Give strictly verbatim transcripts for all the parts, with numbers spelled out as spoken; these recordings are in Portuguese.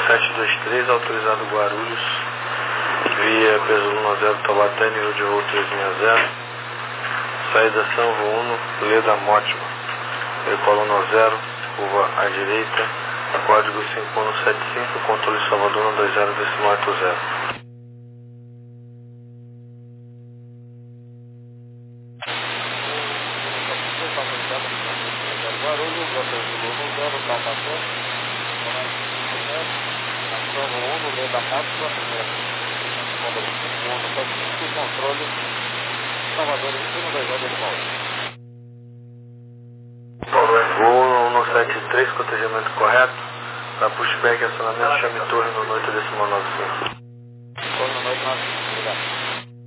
sete dois três, autorizado Guarulhos, via Peso zero Taubaté, nível de voo trezentos e sessenta. Saída São Uno, Leda Mótima, Ecolo zero, curva à direita, código cinco um sete cinco, controle Salvador um dois zero, decimal oito zero. Voo cento e setenta e três, cotejamento correto. Para pushback, acionamento, chame torre no noite decimal noventa e cinco. Torre no noite noventa e cinco, obrigado.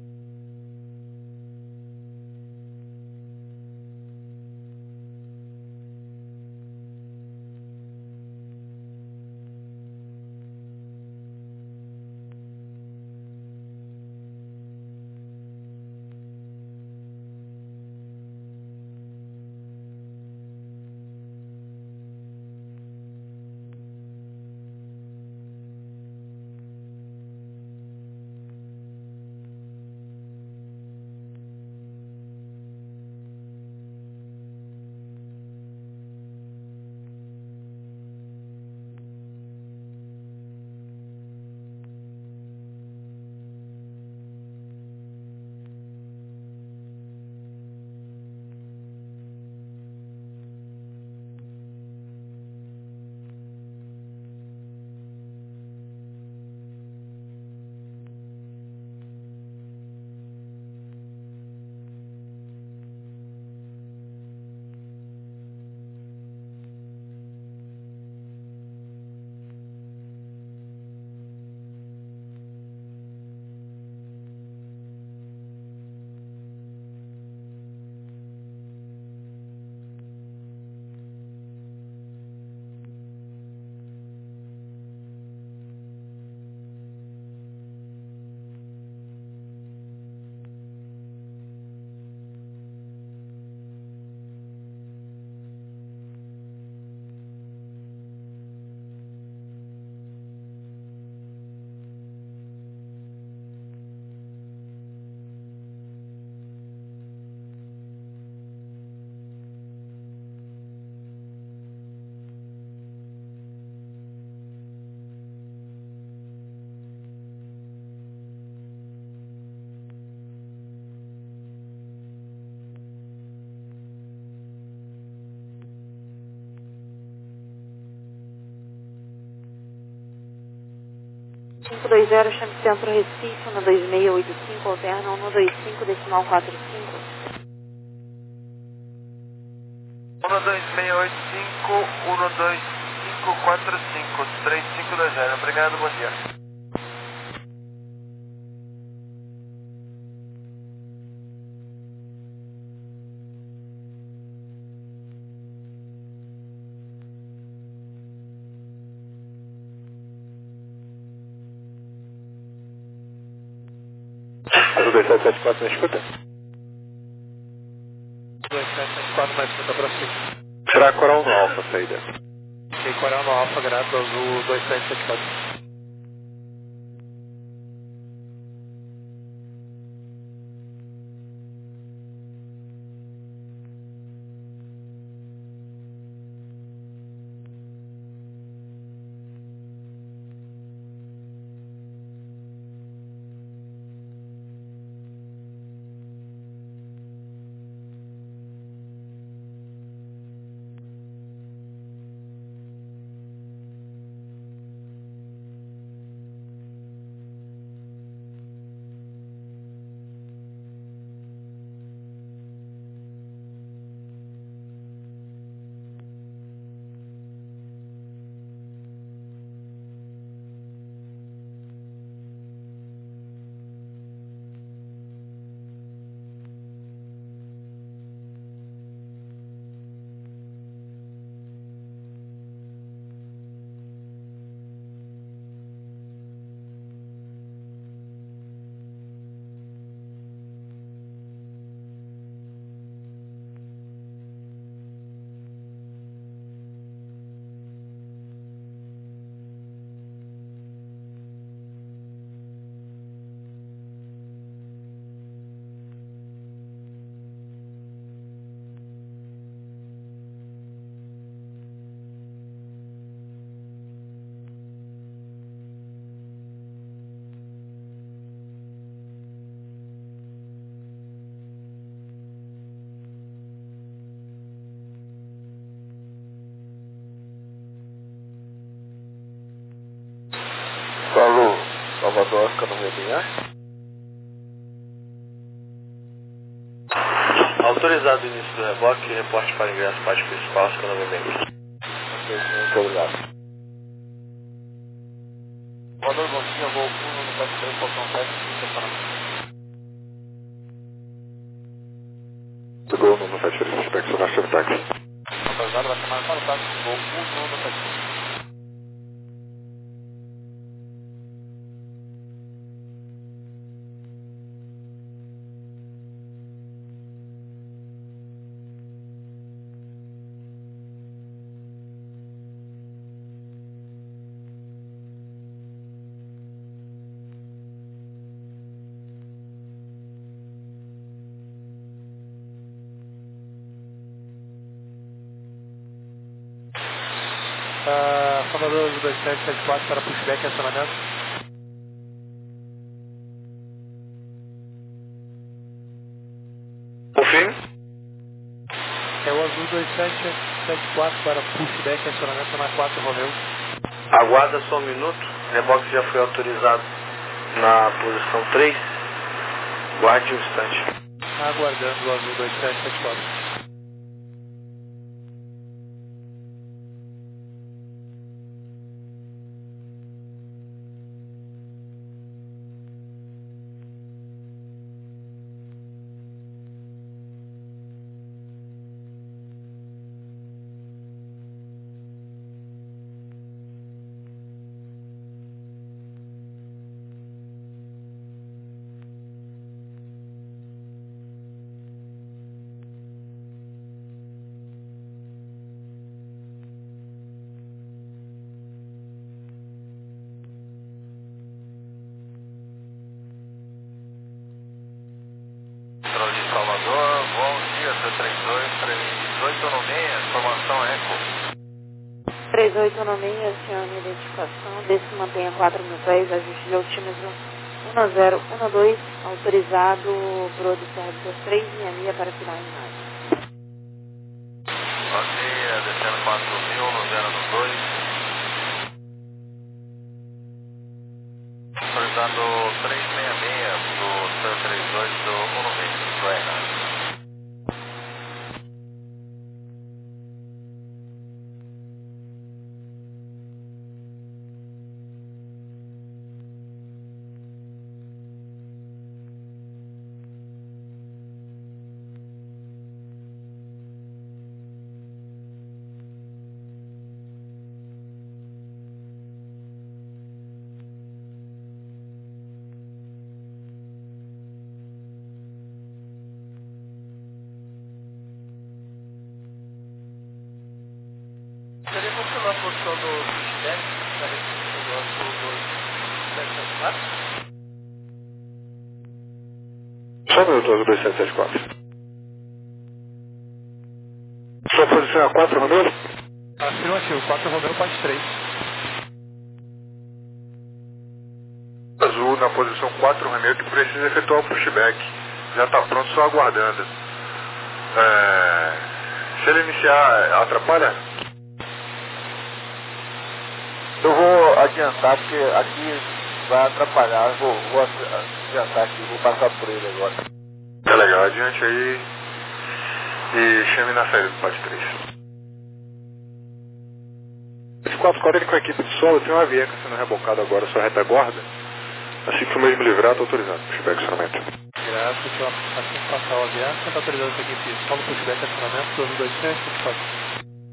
cinco dois zero, chame Centro Recife, um dois seis oito cinco, alterna um dois cinco, decimal quatro cinco. um dois seis oito cinco, um dois cinco quatro cinco, três cinco dois zero. Obrigado, bom dia. dois sete sete quatro, me escuta? dois sete sete quatro, mais escuta para cima. Será Coral no Alfa, saída. Ok, Coral no Alfa, Grato Azul dois sete sete quatro. Salvador, Oscar no Rebinhar. Autorizado o início do reboque, reporte para ingresso parte principal, Oscar no Rebinhar. Ok, muito obrigado. Salvador, bom dia, voo um no sete três, Falcão sete, estacionamento. Seguro no sete três, inspeção na chave táxi. Autorizado, vai chamar para o táxi, voo um no sete três. Uh, Salvador dois sete sete quatro para pushback, acionamento. Por fim? É o azul dois sete sete quatro para pushback, acionamento na quatro Romeu. Aguarda só um minuto, reboque já foi autorizado na posição três. Guarde um instante. Aguardando o azul dois sete sete quatro. Salvador, bom dia, C trinta e dois, três oito nove seis, informação Eco. três oito nove seis, acione identificação, desce mantenha quatro mil pés, ajuste de altímetro um zero um dois, autorizado Brodo Service três seis seis para final em imagem. Bom dia, descendo quatro mil, um zero um dois. Autorizado três seis seis do C trinta e dois do um nove seis, do R. Poderia confirmar a posição do pushback da restrição do azul dois sete sete quatro? Só um minuto, azul dois sete sete quatro. Sua posição é a quatro, Romeu? Afirmativo, quatro Romeu, parte três. Azul na posição quatro, Romeu, que precisa efetuar o pushback. Já está pronto, só aguardando. É... Se ele iniciar, atrapalha? Eu vou adiantar, porque aqui vai atrapalhar. Eu vou, vou adiantar aqui, vou passar por ele agora. Tá legal, adiante aí e chame na saída do parte três. Esse quatro quatro com a equipe de solo, tem uma Vieca sendo rebocada agora, sua retaguarda. Assim que o mesmo livrar, está autorizado. Pushback, acionamento. Graças, então, assim que passar o avião, você está autorizado para a equipe solo, pushback, acionamento, dois dois sete sete quatro.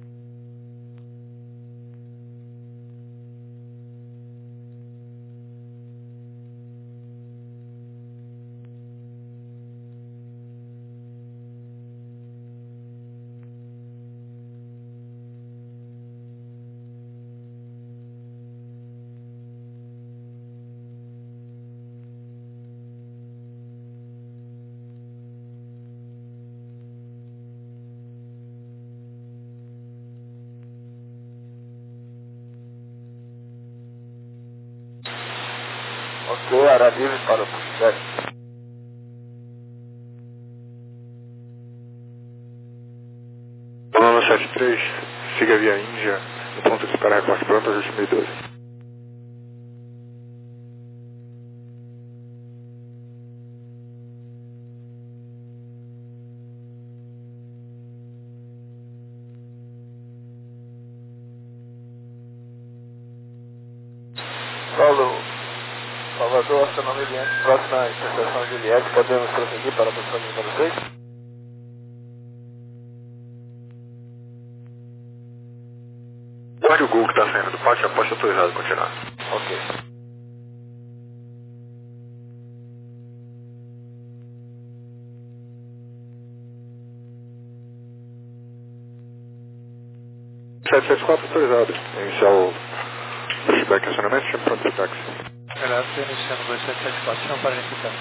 Ok, área livre para o pushback. Plano sete três, siga via Índia, no ponto de espera recorte pronto, ajuste mil e doze. Sou astronômico Eliante, próxima interseção Juliette, podemos prosseguir para a posição número seis? Guarde o Gol que está saindo do pátio, aposta autorizado, continuar. Ok. sete sete quatro autorizado. Iniciar o pushback acionamento, chama pronto de táxi. Relato iniciando dois sete sete quatro, chama para iniciar.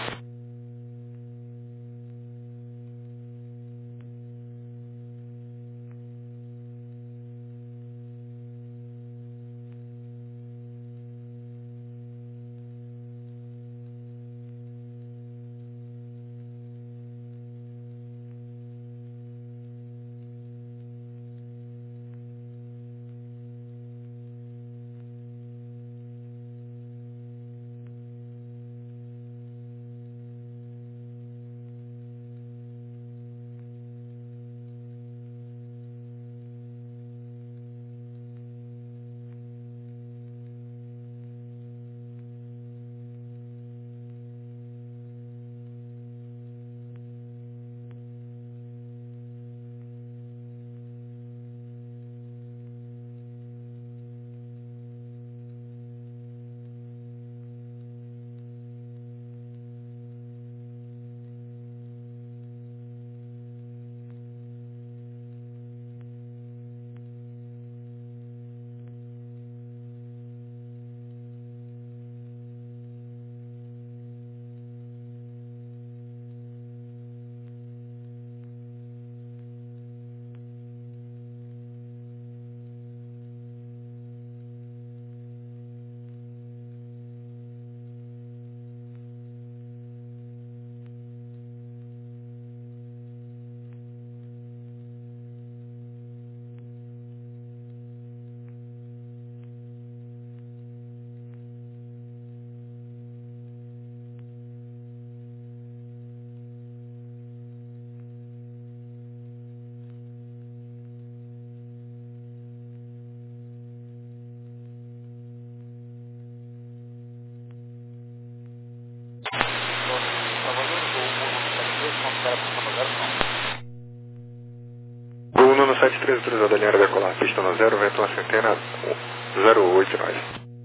Gol um no sete três autorizado, a linha decolar, pista no zero, vento uma centena, zero oito nós.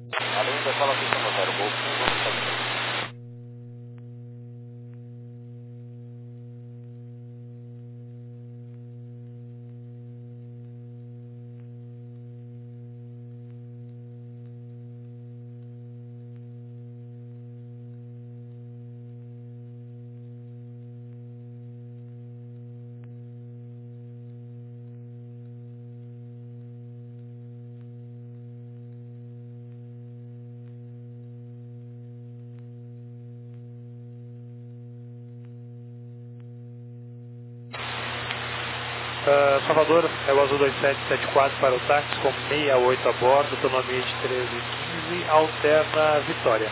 A linha decola pista no zero, Gol um no sete três. Uh, Salvador, é o Azul dois sete sete quatro para o táxi com sessenta e oito a bordo, autonomia de treze e quinze, alterna Vitória.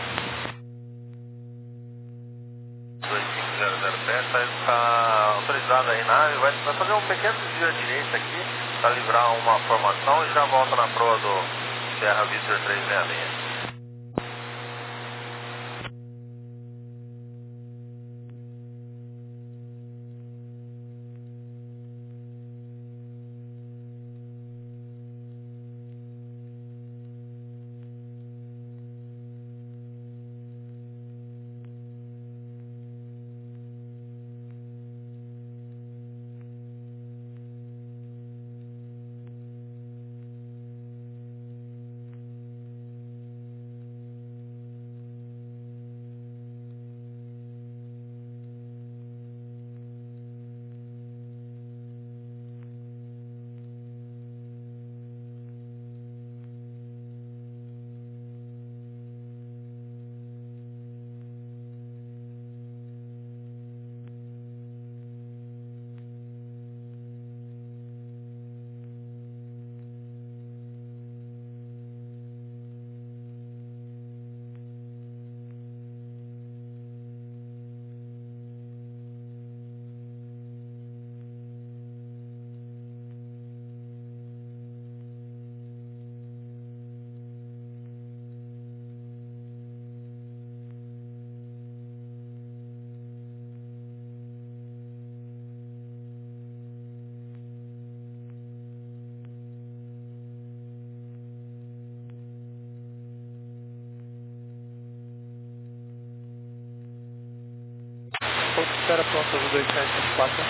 dois cinco zero zero sete, está autorizado aí na nave, vai, vai fazer um pequeno desvio à direita aqui, para livrar uma formação e já volta na proa do Sierra Victor trezentos e sessenta e seis. Espera pronto, Azul dois sete sete quatro.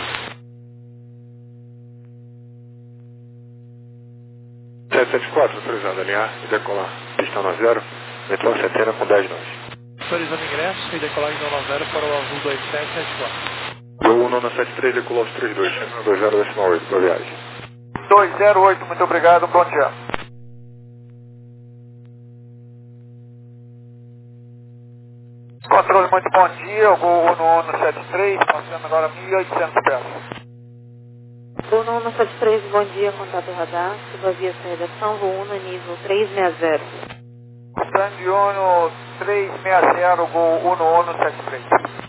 sete sete quatro, autorizado a alinhar e decolar. Pista nove zero, metrô Centena com dez nove. Autorizando ingresso e decolagem nove zero para o Azul dois sete sete quatro. Gol nove sete três, decolou os trinta e dois, dois zero decimal oito, boa viagem. dois zero oito, muito obrigado, bom dia. Controle, muito bom dia, o Gol Uno Uno sete três, passando agora mil e oitocentos pés. Uno Uno sete três, bom dia, contato radar, suba via saída São Uno, nível trezentos e sessenta. Stand Uno trezentos e sessenta, Gol Uno Uno sete três.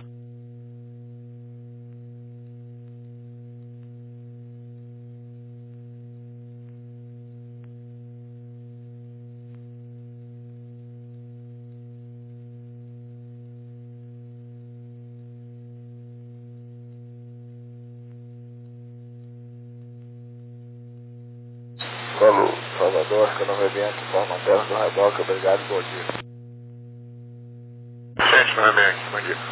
Alô, Salvador, Canovebianco, forma terra do Raidoca, obrigado, bom dia. Gente, Canovebianco, bom dia.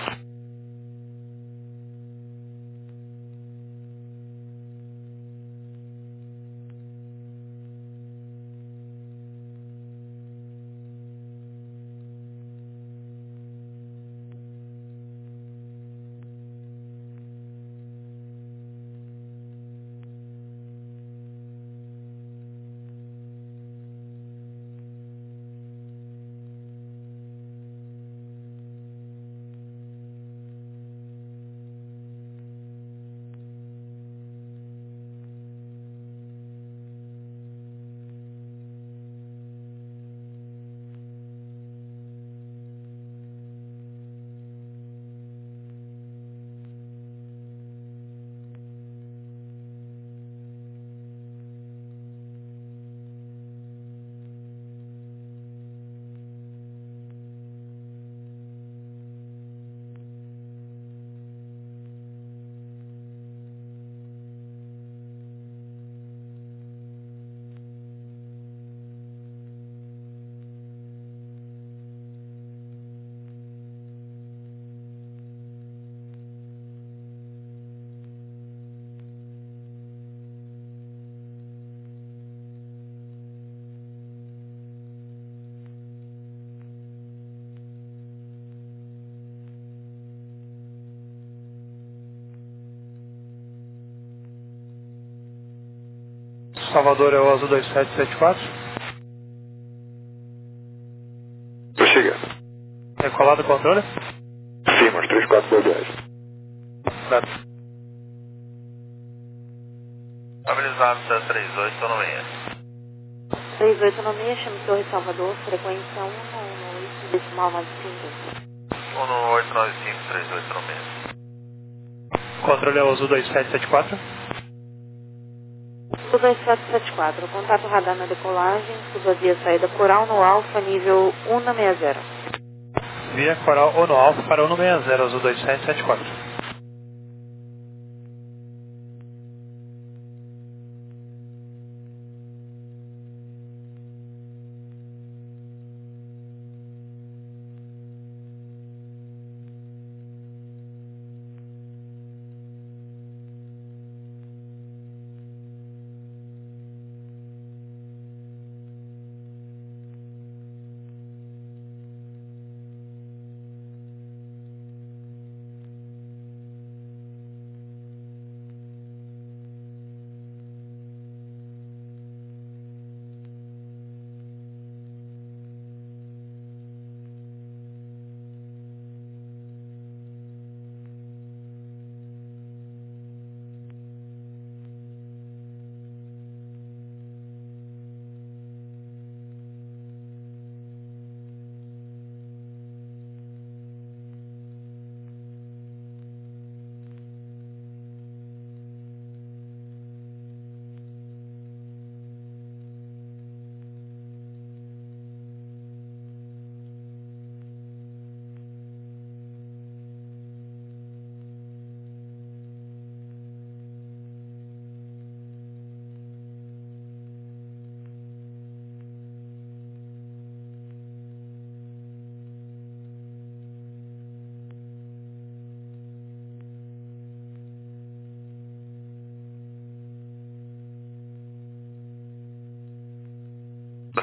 Salvador é o Azul dois sete sete quatro. Prossiga. Decolado o controle. Sim, mas três quatro, boa viagem. Certo. Habilitado sete três oito, estou no meio. três oito nove seis, chame Torre Salvador, frequência um um oito, decimal nove cinco. um oito nove cinco, três oito no meio. Controle é o Azul dois sete sete quatro. Azul dois sete sete quatro, contato radar na decolagem, suba via saída Coral no Alfa, nível um sessenta. Via Coral Ono Alfa para Ono sessenta, Azul dois sete sete quatro.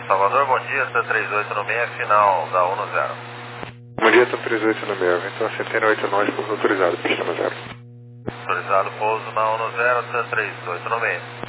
Salvador, bom dia, C três oito nove seis, final da um zero. Bom dia, C três oito nove seis, então Centena oito nove, pouso autorizado, pista no zero. Autorizado pouso na um zero, C três oito nove seis.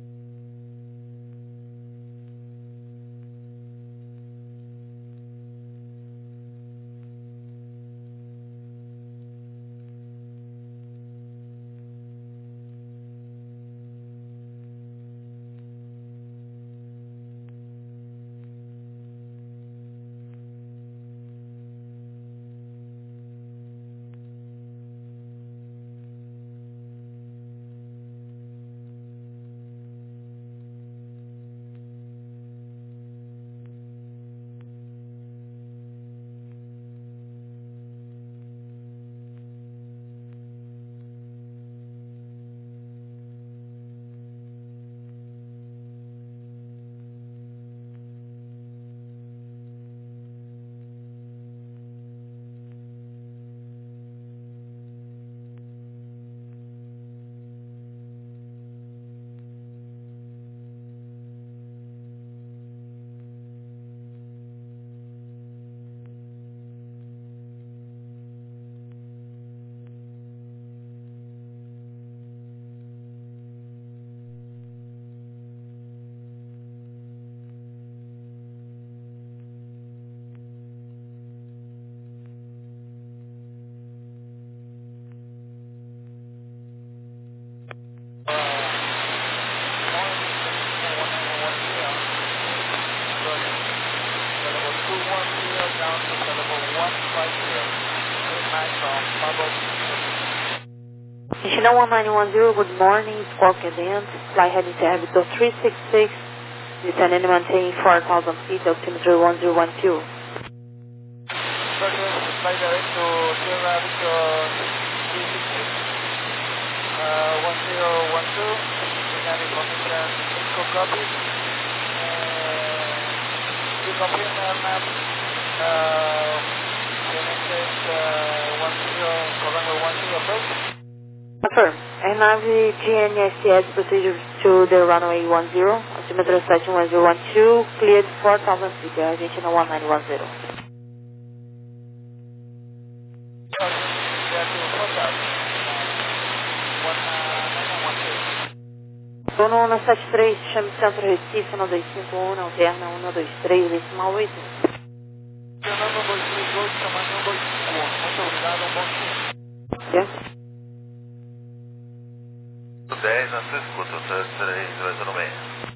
China one nine one zero, good morning, Squawk Cadence, fly heading to Habitat three six six, descend and maintain four thousand feet, altimeter one zero one two. Fly direct to Sierra Victor three six six, uh, one zero one two, we have information, Cisco copy, uh, you confirm our map, uh, the next is uh, one zero, runway one zero approach. Confirm. Airnave G N S S procedure to the runway one zero, altimeter station one zero one two, cleared four thousand feet, Argentina one nine one zero. Sono um sete três, chame Centro Recife, um dois cinco um, alterna um dois três, decimal oito. Fernando um dois três oito, chamando um dois cinco um, muito obrigado, um bom dia. Yes. dez na sua escuta, C três oito nove seis.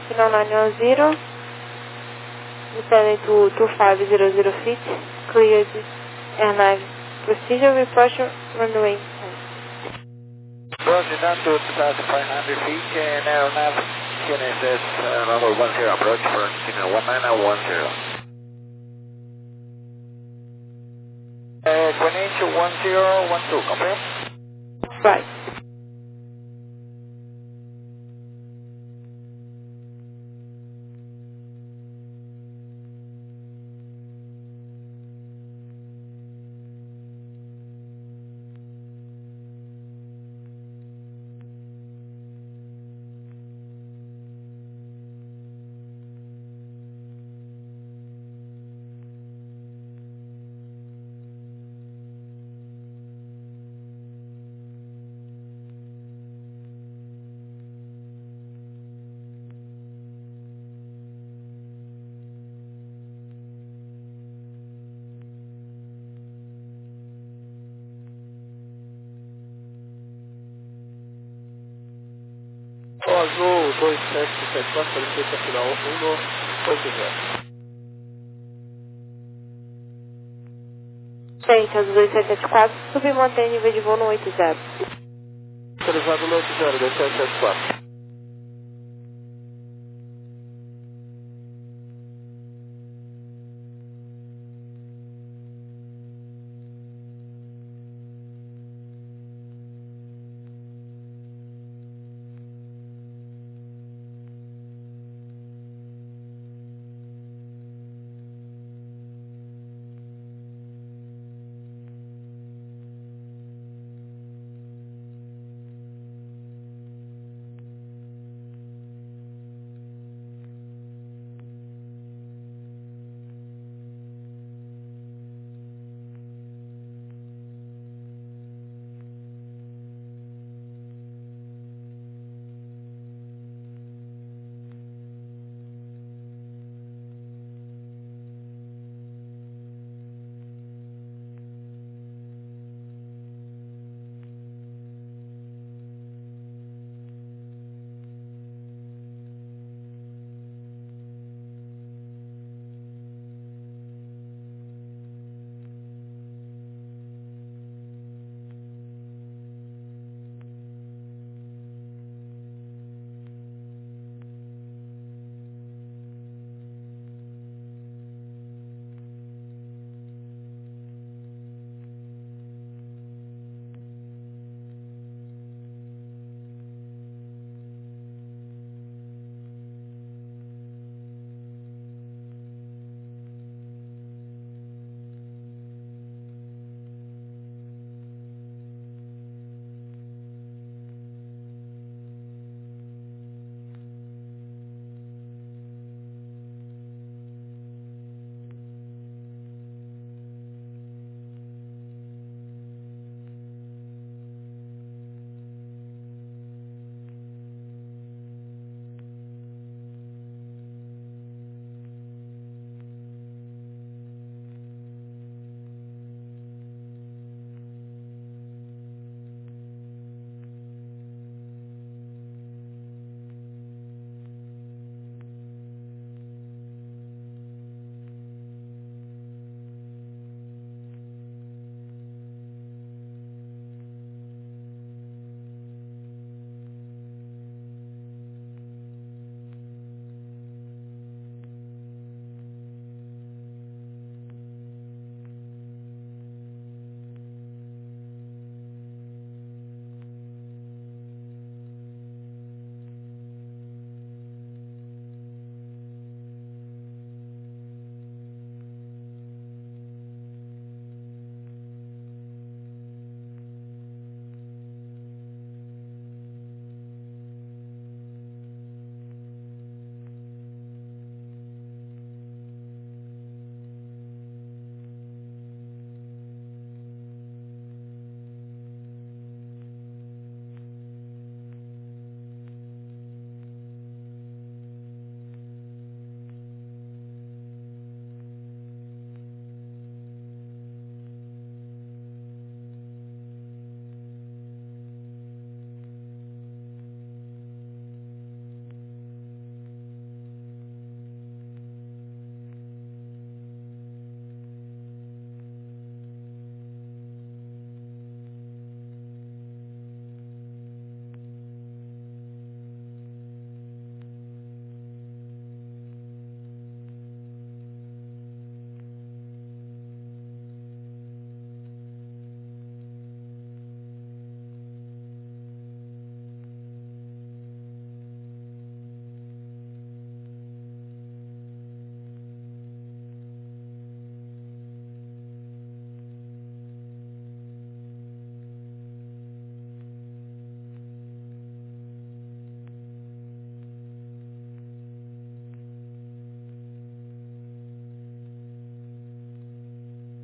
final nine one zero, descending to two five zero zero feet, cleared air nine procedure, report runway. Roger, down to two thousand five hundred feet, and now nav Q N S S uh, number one zero approach for signal one nine nine one zero. Uh, Greenwich one zero one two, confirm? Right. O Azul dois sete sete quatro, solicita final um oito zero. Gente, as dois sete sete quatro, subir e mantém nível de voo no oito zero. Autorizado no oito zero, dois sete sete quatro.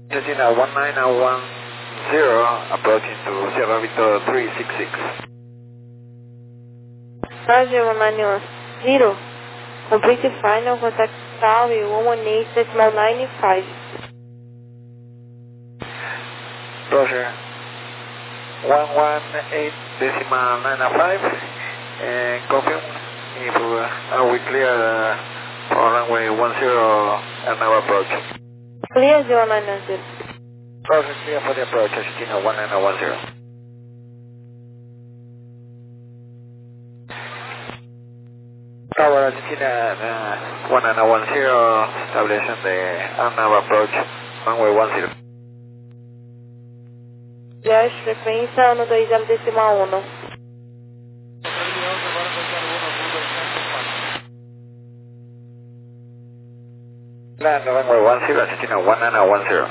Cessna one nine one zero, approaching to Sierra Victor three six six. Roger, one nine one zero. Complete final, contact Tower one one eight decimal nine five. Roger. one one eight decimal nine five. And confirm if uh, are we clear uh, for runway one zero and now approach. Clear zero nine nine zero. Roger, clear for the approach, Argentina one nine one zero. Tower Argentina uh, one nine one zero, establishing the unknown approach, runway one zero. Viagem frequência um dois zero decimal um. Land runway one zero, Argentina one nine one zero.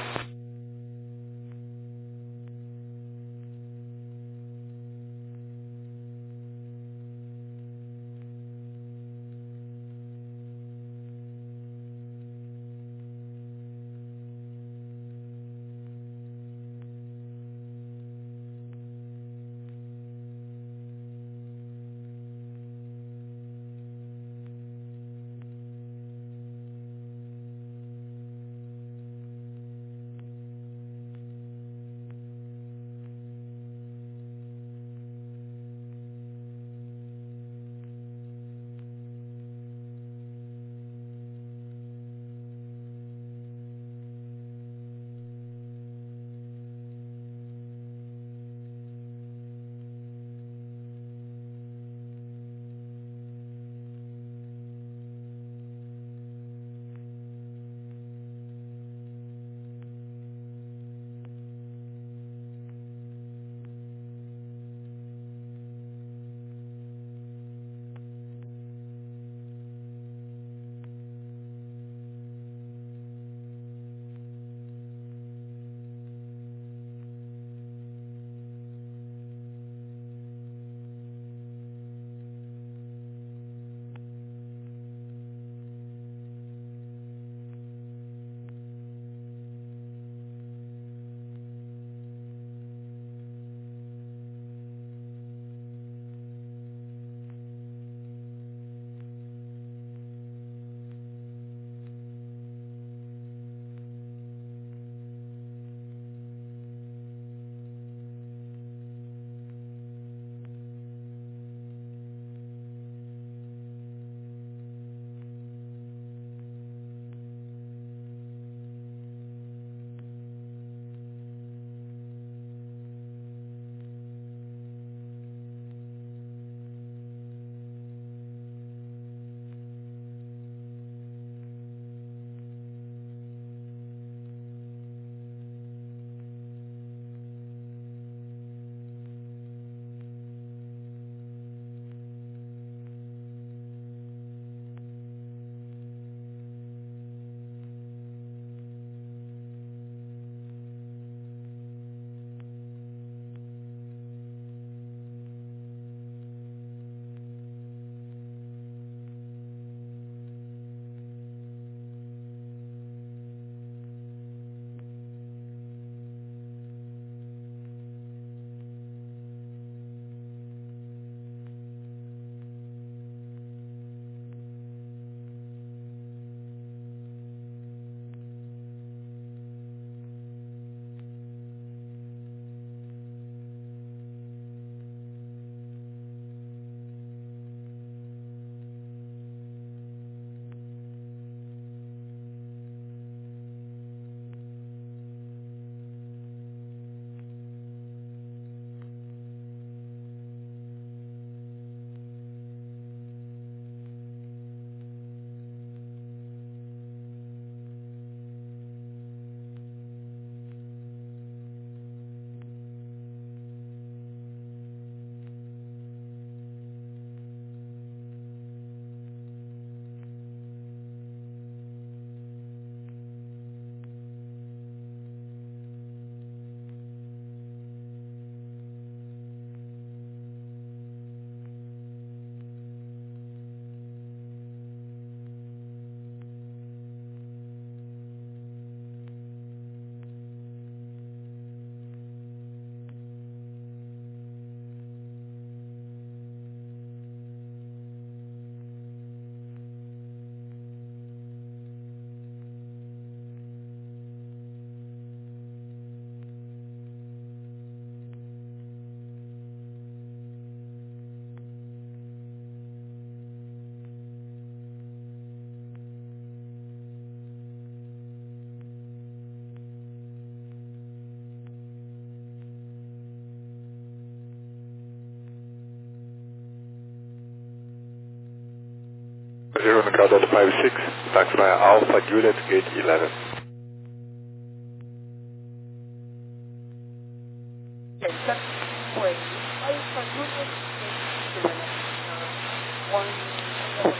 zero Nicole Delta five six, taxi via Alpha Juliet, gate eleven. Yes, that's way. Alpha Juliet, gate eleven. Uh, one, one.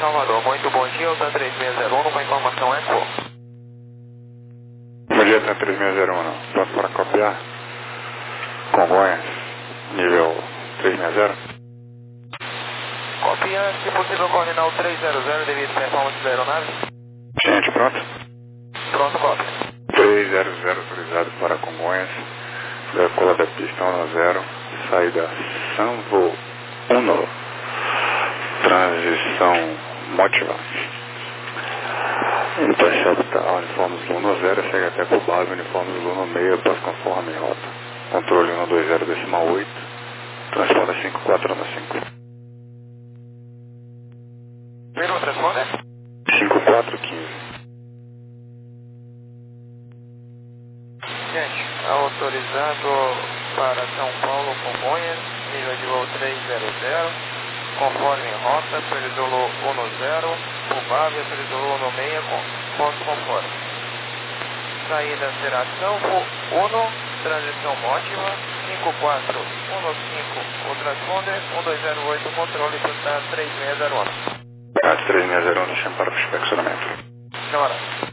Salvador, muito bom dia, o TAM três seis zero um, com a informação Eco. Bom dia, TAM três seis zero um, pronto para copiar. Congonhas, nível três seis zero. Copia, se possível, coordenar o três zero zero devido à performance da aeronave. Gente, pronto? Pronto, copia. três zero zero autorizado para Congonhas, decola da pista um zero, saída Sanvo um, transição Motiva. Intercepta a uniformes Luna zero, chega até por base, uniformes Luna meio, após conforme rota. Controle um dois zero decimal oito, transponder cinco quatro um cinco. Primeiro transponder? cinco quatro um cinco. Gente, autorizado para São Paulo, Congonhas, nível de voo três zero zero, conforme rota, período um zero, provável, período um seis, com ponto conforme. Saída será Sanvo um, transição Motiva, cinco quatro um cinco, o transponder, um dois zero oito, controle do TAM três seis zero um. TAM três seis zero um, chama para o inspecionamento. Camarada.